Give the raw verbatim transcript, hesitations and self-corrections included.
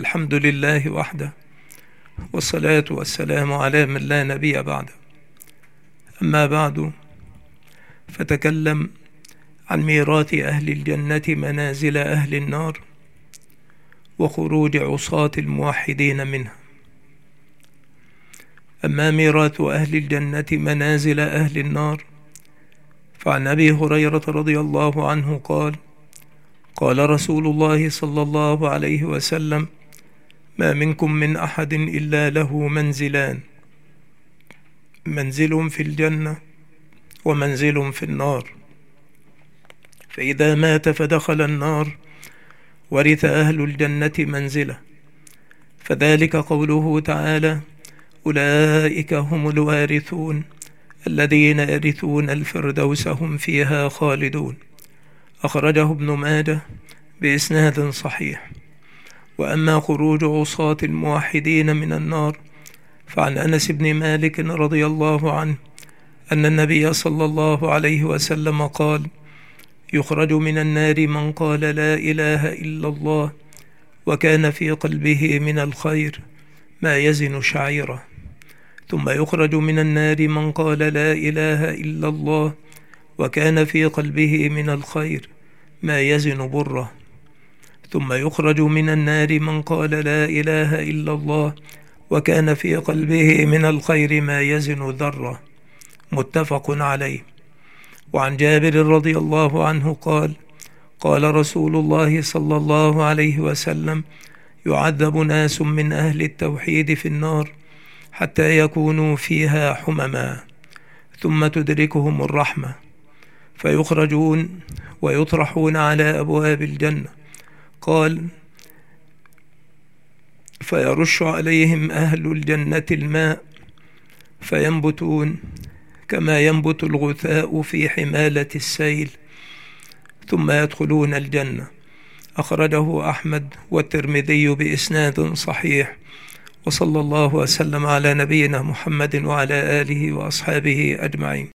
الحمد لله وحده، والصلاة والسلام على من لا نبي بعده. أما بعد، فتكلم عن ميراث أهل الجنة منازل أهل النار وخروج عصاة الموحدين منها. أما ميراث أهل الجنة منازل أهل النار، فعن أبي هريرة رضي الله عنه قال: قال رسول الله صلى الله عليه وسلم: ما منكم من أحد إلا له منزلان، منزل في الجنة ومنزل في النار، فإذا مات فدخل النار ورث أهل الجنة منزله، فذلك قوله تعالى: أولئك هم الوارثون الذين يرثون الفردوس هم فيها خالدون. أخرجه ابن ماجه بإسناد صحيح. وأما خروج عصاة الموحدين من النار، فعن أنس بن مالك رضي الله عنه أن النبي صلى الله عليه وسلم قال: يخرج من النار من قال لا إله إلا الله وكان في قلبه من الخير ما يزن شعيرة، ثم يخرج من النار من قال لا إله إلا الله وكان في قلبه من الخير ما يزن بره، ثم يخرج من النار من قال لا إله إلا الله وكان في قلبه من الخير ما يزن ذرة. متفق عليه. وعن جابر رضي الله عنه قال: قال رسول الله صلى الله عليه وسلم: يعذب ناس من أهل التوحيد في النار حتى يكونوا فيها حمما، ثم تدركهم الرحمة فيخرجون ويطرحون على أبواب الجنة. قال: فيرش عليهم أهل الجنة الماء فينبتون كما ينبت الغثاء في حمالة السيل، ثم يدخلون الجنة. أخرجه أحمد والترمذي بإسناد صحيح. وصلى الله وسلم على نبينا محمد وعلى آله وأصحابه أجمعين.